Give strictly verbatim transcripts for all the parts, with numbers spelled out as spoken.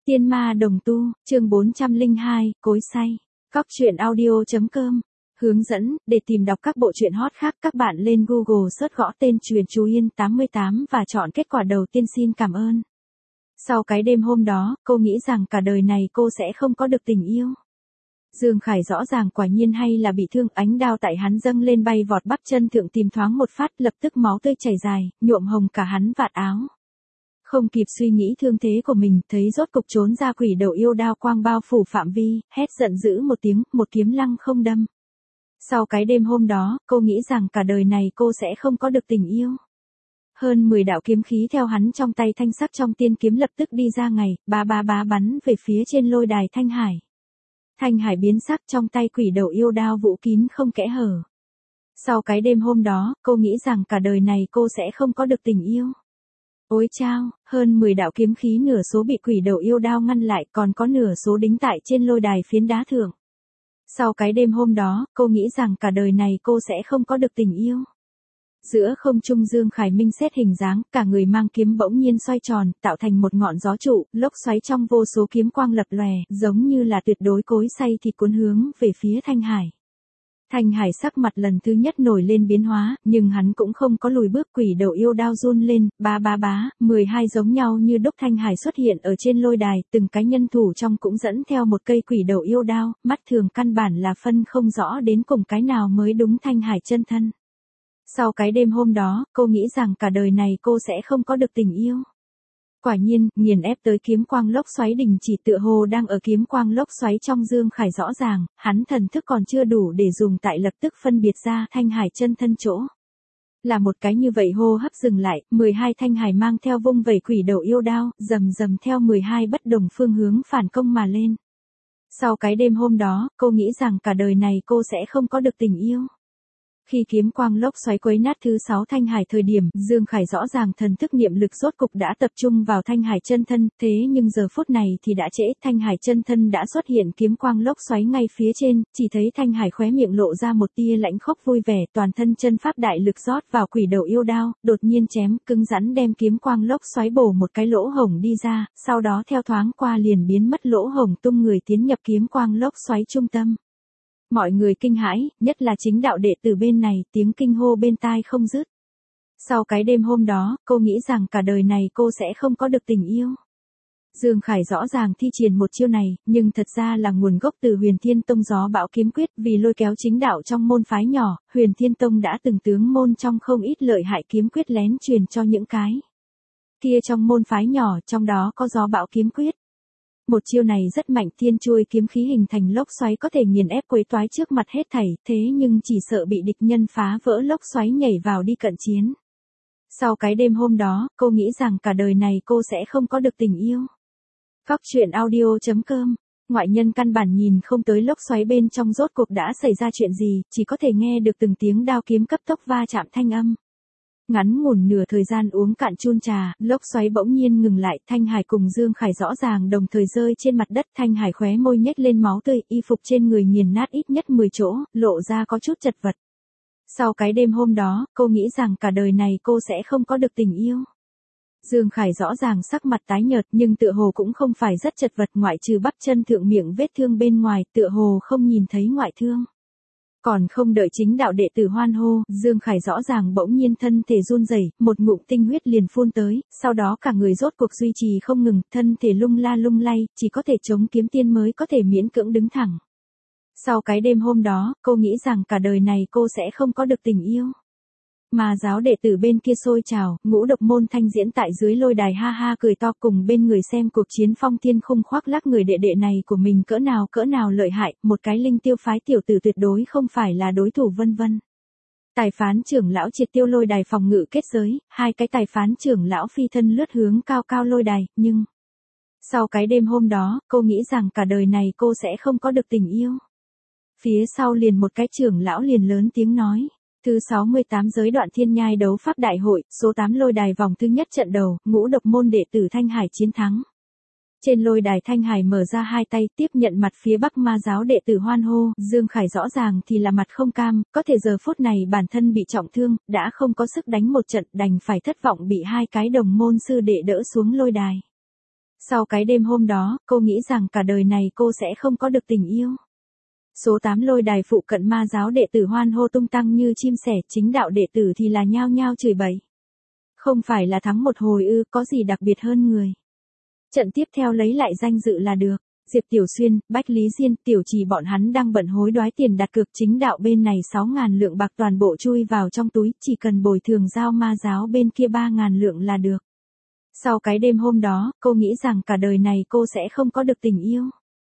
Tiên ma đồng tu, chương bốn trăm lẻ hai, cối xay. Cóc truyện audio.com. Hướng dẫn, để tìm đọc các bộ truyện hot khác các bạn lên Google search gõ tên truyện Chú Yên tám mươi tám và chọn kết quả đầu tiên xin cảm ơn. Sau cái đêm hôm đó, cô nghĩ rằng cả đời này cô sẽ không có được tình yêu. Dương Khải rõ ràng quả nhiên hay là bị thương, ánh đao tại hắn dâng lên bay vọt bắp chân thượng tìm thoáng một phát, lập tức máu tươi chảy dài, nhuộm hồng cả hắn vạt áo. Không kịp suy nghĩ thương thế của mình, thấy rốt cục trốn ra quỷ đầu yêu đao quang bao phủ phạm vi, hét giận dữ một tiếng, một kiếm lăng không đâm. Sau cái đêm hôm đó, cô nghĩ rằng cả đời này cô sẽ không có được tình yêu. Hơn mười đạo kiếm khí theo hắn trong tay thanh sắc trong tiên kiếm lập tức đi ra ngày, ba ba bá bắn về phía trên lôi đài Thanh Hải. Thanh Hải biến sắc trong tay quỷ đầu yêu đao vũ kín không kẽ hở. Sau cái đêm hôm đó, cô nghĩ rằng cả đời này cô sẽ không có được tình yêu. Ôi chao, hơn mười đạo kiếm khí nửa số bị quỷ đầu yêu đao ngăn lại, còn có nửa số đính tại trên lôi đài phiến đá thượng. Sau cái đêm hôm đó, cô nghĩ rằng cả đời này cô sẽ không có được tình yêu. Giữa không trung Dương Khải Minh xét hình dáng, cả người mang kiếm bỗng nhiên xoay tròn, tạo thành một ngọn gió trụ, lốc xoáy trong vô số kiếm quang lập lòe, giống như là tuyệt đối cối xay thịt cuốn hướng về phía Thanh Hải. Thanh Hải sắc mặt lần thứ nhất nổi lên biến hóa, nhưng hắn cũng không có lùi bước, quỷ đầu yêu đao run lên, ba ba bá, mười hai giống nhau như đúc Thanh Hải xuất hiện ở trên lôi đài, từng cái nhân thủ trong cũng dẫn theo một cây quỷ đầu yêu đao, mắt thường căn bản là phân không rõ đến cùng cái nào mới đúng Thanh Hải chân thân. Sau cái đêm hôm đó, cô nghĩ rằng cả đời này cô sẽ không có được tình yêu. Quả nhiên, nghiền ép tới kiếm quang lốc xoáy đình chỉ tựa hồ đang ở kiếm quang lốc xoáy trong Dương Khải rõ ràng, hắn thần thức còn chưa đủ để dùng tại lập tức phân biệt ra Thanh Hải chân thân chỗ. Là một cái như vậy hô hấp dừng lại, mười hai Thanh Hải mang theo vung vẩy quỷ đầu yêu đao, rầm rầm theo mười hai bất đồng phương hướng phản công mà lên. Sau cái đêm hôm đó, cô nghĩ rằng cả đời này cô sẽ không có được tình yêu. Khi kiếm quang lốc xoáy quấy nát thứ sáu Thanh Hải thời điểm, Dương Khải rõ ràng thần thức niệm lực rốt cục đã tập trung vào Thanh Hải chân thân, thế nhưng giờ phút này thì đã trễ, Thanh Hải chân thân đã xuất hiện kiếm quang lốc xoáy ngay phía trên, chỉ thấy Thanh Hải khóe miệng lộ ra một tia lãnh khốc vui vẻ, toàn thân chân pháp đại lực rót vào quỷ đầu yêu đao, đột nhiên chém, cứng rắn đem kiếm quang lốc xoáy bổ một cái lỗ hổng đi ra, sau đó theo thoáng qua liền biến mất lỗ hổng tung người tiến nhập kiếm quang lốc xoáy trung tâm. Mọi người kinh hãi, nhất là chính đạo đệ tử bên này, tiếng kinh hô bên tai không dứt. Sau cái đêm hôm đó, cô nghĩ rằng cả đời này cô sẽ không có được tình yêu. Dương Khải rõ ràng thi triển một chiêu này, nhưng thật ra là nguồn gốc từ Huyền Thiên Tông gió bão kiếm quyết, vì lôi kéo chính đạo trong môn phái nhỏ, Huyền Thiên Tông đã từng tướng môn trong không ít lợi hại kiếm quyết lén truyền cho những cái kia trong môn phái nhỏ, trong đó có gió bão kiếm quyết. Một chiêu này rất mạnh, thiên chuôi kiếm khí hình thành lốc xoáy có thể nghiền ép quấy toái trước mặt hết thảy, thế nhưng chỉ sợ bị địch nhân phá vỡ lốc xoáy nhảy vào đi cận chiến. Sau cái đêm hôm đó, cô nghĩ rằng cả đời này cô sẽ không có được tình yêu. Cóc truyện audio.com. Ngoại nhân căn bản nhìn không tới lốc xoáy bên trong rốt cuộc đã xảy ra chuyện gì, chỉ có thể nghe được từng tiếng đao kiếm cấp tốc va chạm thanh âm. Ngắn ngủn nửa thời gian uống cạn chun trà, lốc xoáy bỗng nhiên ngừng lại, Thanh Hải cùng Dương Khải rõ ràng đồng thời rơi trên mặt đất, Thanh Hải khóe môi nhếch lên máu tươi, y phục trên người nghiền nát ít nhất mười chỗ, lộ ra có chút chật vật. Sau cái đêm hôm đó, cô nghĩ rằng cả đời này cô sẽ không có được tình yêu. Dương Khải rõ ràng sắc mặt tái nhợt nhưng tựa hồ cũng không phải rất chật vật, ngoại trừ bắp chân thượng miệng vết thương bên ngoài, tựa hồ không nhìn thấy ngoại thương. Còn không đợi chính đạo đệ tử hoan hô, Dương Khải rõ ràng bỗng nhiên thân thể run rẩy, một ngụm tinh huyết liền phun tới, sau đó cả người rốt cuộc duy trì không ngừng, thân thể lung la lung lay, chỉ có thể chống kiếm tiên mới có thể miễn cưỡng đứng thẳng. Sau cái đêm hôm đó, cô nghĩ rằng cả đời này cô sẽ không có được tình yêu. Mà giáo đệ tử bên kia sôi trào, ngũ độc môn thanh diễn tại dưới lôi đài ha ha cười to cùng bên người xem cuộc chiến phong thiên khung khoác lác người đệ đệ này của mình cỡ nào cỡ nào lợi hại, một cái linh tiêu phái tiểu tử tuyệt đối không phải là đối thủ vân vân. Tài phán trưởng lão triệt tiêu lôi đài phòng ngự kết giới, hai cái tài phán trưởng lão phi thân lướt hướng cao cao lôi đài, nhưng sau cái đêm hôm đó, cô nghĩ rằng cả đời này cô sẽ không có được tình yêu. Phía sau liền một cái trưởng lão liền lớn tiếng nói. Thứ sáu mươi tám giới đoạn thiên nhai đấu pháp đại hội, số tám lôi đài vòng thứ nhất trận đầu, ngũ độc môn đệ tử Thanh Hải chiến thắng. Trên lôi đài Thanh Hải mở ra hai tay tiếp nhận mặt phía Bắc ma giáo đệ tử hoan hô, Dương Khải rõ ràng thì là mặt không cam, có thể giờ phút này bản thân bị trọng thương, đã không có sức đánh một trận, đành phải thất vọng bị hai cái đồng môn sư đệ đỡ xuống lôi đài. Sau cái đêm hôm đó, cô nghĩ rằng cả đời này cô sẽ không có được tình yêu. Số tám lôi đài phụ cận ma giáo đệ tử hoan hô tung tăng như chim sẻ, chính đạo đệ tử thì là nhao nhao chửi bậy. Không phải là thắng một hồi ư, có gì đặc biệt hơn người. Trận tiếp theo lấy lại danh dự là được. Diệp Tiểu Xuyên, Bách Lý Diên, Tiểu Trì bọn hắn đang bận hối đoái tiền đặt cược, chính đạo bên này sáu ngàn lượng bạc toàn bộ chui vào trong túi, chỉ cần bồi thường giao ma giáo bên kia ba ngàn lượng là được. Sau cái đêm hôm đó, cô nghĩ rằng cả đời này cô sẽ không có được tình yêu.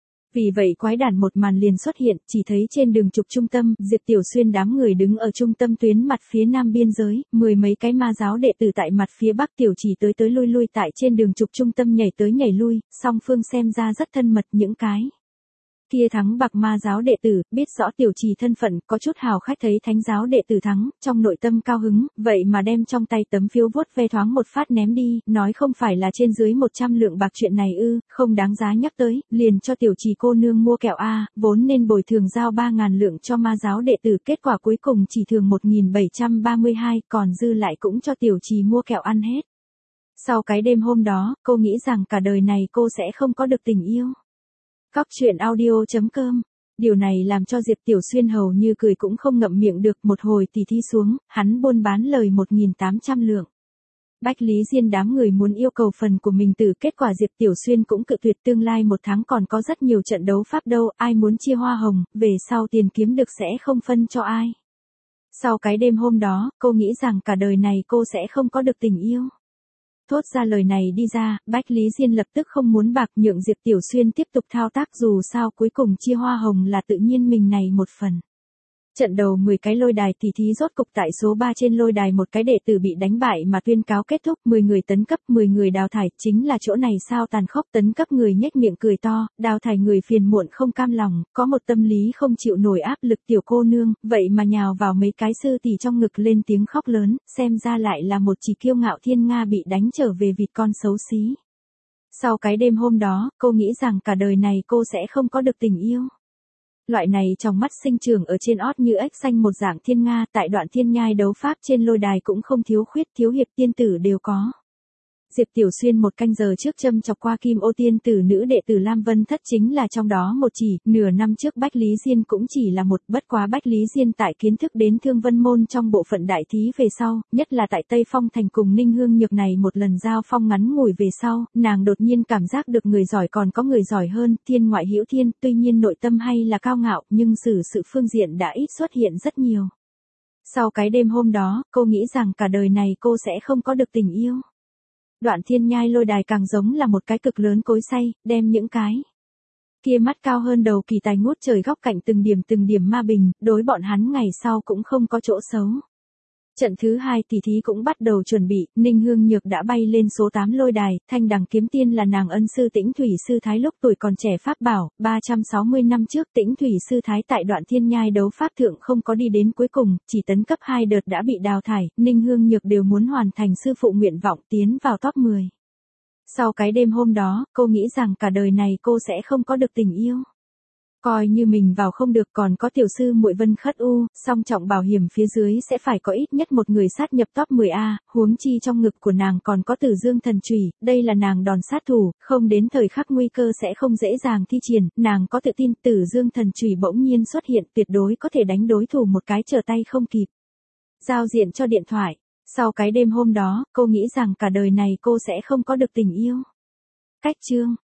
Vì vậy quái đản một màn liền xuất hiện, chỉ thấy trên đường trục trung tâm, Diệp Tiểu Xuyên đám người đứng ở trung tâm tuyến mặt phía nam biên giới, mười mấy cái ma giáo đệ tử tại mặt phía bắc, Tiểu Chỉ tới tới lui lui tại trên đường trục trung tâm nhảy tới nhảy lui, song phương xem ra rất thân mật. Những cái kia thắng bạc ma giáo đệ tử, biết rõ Tiểu Trì thân phận, có chút hào khách thấy thánh giáo đệ tử thắng, trong nội tâm cao hứng, vậy mà đem trong tay tấm phiếu vuốt ve thoáng một phát ném đi, nói không phải là trên dưới một trăm lượng bạc chuyện này ư, không đáng giá nhắc tới, liền cho Tiểu Trì cô nương mua kẹo a, vốn nên bồi thường giao ba ngàn lượng cho ma giáo đệ tử, kết quả cuối cùng chỉ thường một nghìn bảy trăm ba mươi hai, còn dư lại cũng cho Tiểu Trì mua kẹo ăn hết. Sau cái đêm hôm đó, cô nghĩ rằng cả đời này cô sẽ không có được tình yêu. Cóc truyện audio chấm com. Điều này làm cho Diệp Tiểu Xuyên hầu như cười cũng không ngậm miệng được, một hồi tỉ thi xuống, hắn buôn bán lời một nghìn tám trăm lượng. Bách Lý Diên đám người muốn yêu cầu phần của mình từ, kết quả Diệp Tiểu Xuyên cũng cự tuyệt, tương lai một tháng còn có rất nhiều trận đấu pháp đâu, ai muốn chia hoa hồng, về sau tiền kiếm được sẽ không phân cho ai. Sau cái đêm hôm đó, cô nghĩ rằng cả đời này cô sẽ không có được tình yêu. Thốt ra lời này đi ra, Bách Lý Diên lập tức không muốn bạc, nhượng Diệp Tiểu Xuyên tiếp tục thao tác, dù sao cuối cùng chia hoa hồng là tự nhiên mình này một phần. Trận đầu mười cái lôi đài tỷ thí rốt cục tại số ba trên lôi đài một cái đệ tử bị đánh bại mà tuyên cáo kết thúc, mười người tấn cấp, mười người đào thải, chính là chỗ này sao tàn khốc, tấn cấp người nhếch miệng cười to, đào thải người phiền muộn không cam lòng, có một tâm lý không chịu nổi áp lực tiểu cô nương, vậy mà nhào vào mấy cái sư tỷ trong ngực lên tiếng khóc lớn, xem ra lại là một chỉ kiêu ngạo thiên nga bị đánh trở về vịt con xấu xí. Sau cái đêm hôm đó, cô nghĩ rằng cả đời này cô sẽ không có được tình yêu. Loại này trong mắt sinh trưởng ở trên ót như ếch xanh một dạng thiên nga, tại đoạn thiên nhai đấu pháp trên lôi đài cũng không thiếu khuyết, thiếu hiệp tiên tử đều có. Diệp Tiểu Xuyên một canh giờ trước châm chọc qua Kim Ô tiên tử nữ đệ tử Lam Vân Thất chính là trong đó một chỉ, nửa năm trước Bách Lý Diên cũng chỉ là một, bất quá Bách Lý Diên tại kiến thức đến Thương Vân môn trong bộ phận đại thí về sau, nhất là tại Tây Phong thành cùng Ninh Hương Nhược này một lần giao phong ngắn ngủi về sau, nàng đột nhiên cảm giác được người giỏi còn có người giỏi hơn, thiên ngoại hữu thiên, tuy nhiên nội tâm hay là cao ngạo, nhưng xử sự phương diện đã ít xuất hiện rất nhiều. Sau cái đêm hôm đó, cô nghĩ rằng cả đời này cô sẽ không có được tình yêu. Đoạn thiên nhai lôi đài càng giống là một cái cực lớn cối xay, đem những cái kia mắt cao hơn đầu kỳ tài ngút trời góc cạnh từng điểm từng điểm ma bình, đối bọn hắn ngày sau cũng không có chỗ xấu. Trận thứ hai tỷ thí cũng bắt đầu chuẩn bị, Ninh Hương Nhược đã bay lên số tám lôi đài, Thanh Đằng kiếm tiên là nàng ân sư Tĩnh Thủy Sư Thái lúc tuổi còn trẻ pháp bảo, ba trăm sáu mươi năm trước Tĩnh Thủy Sư Thái tại đoạn thiên nhai đấu pháp thượng không có đi đến cuối cùng, chỉ tấn cấp hai đợt đã bị đào thải, Ninh Hương Nhược đều muốn hoàn thành sư phụ nguyện vọng tiến vào top mười. Sau cái đêm hôm đó, cô nghĩ rằng cả đời này cô sẽ không có được tình yêu. Coi như mình vào không được, còn có tiểu sư muội Vân Khất U, song trọng bảo hiểm phía dưới sẽ phải có ít nhất một người sát nhập top mười A, huống chi trong ngực của nàng còn có Tử Dương thần chùy, đây là nàng đòn sát thủ, không đến thời khắc nguy cơ sẽ không dễ dàng thi triển, nàng có tự tin Tử Dương thần chùy bỗng nhiên xuất hiện tuyệt đối có thể đánh đối thủ một cái trở tay không kịp. Giao diện cho điện thoại. Sau cái đêm hôm đó, cô nghĩ rằng cả đời này cô sẽ không có được tình yêu. Cách chương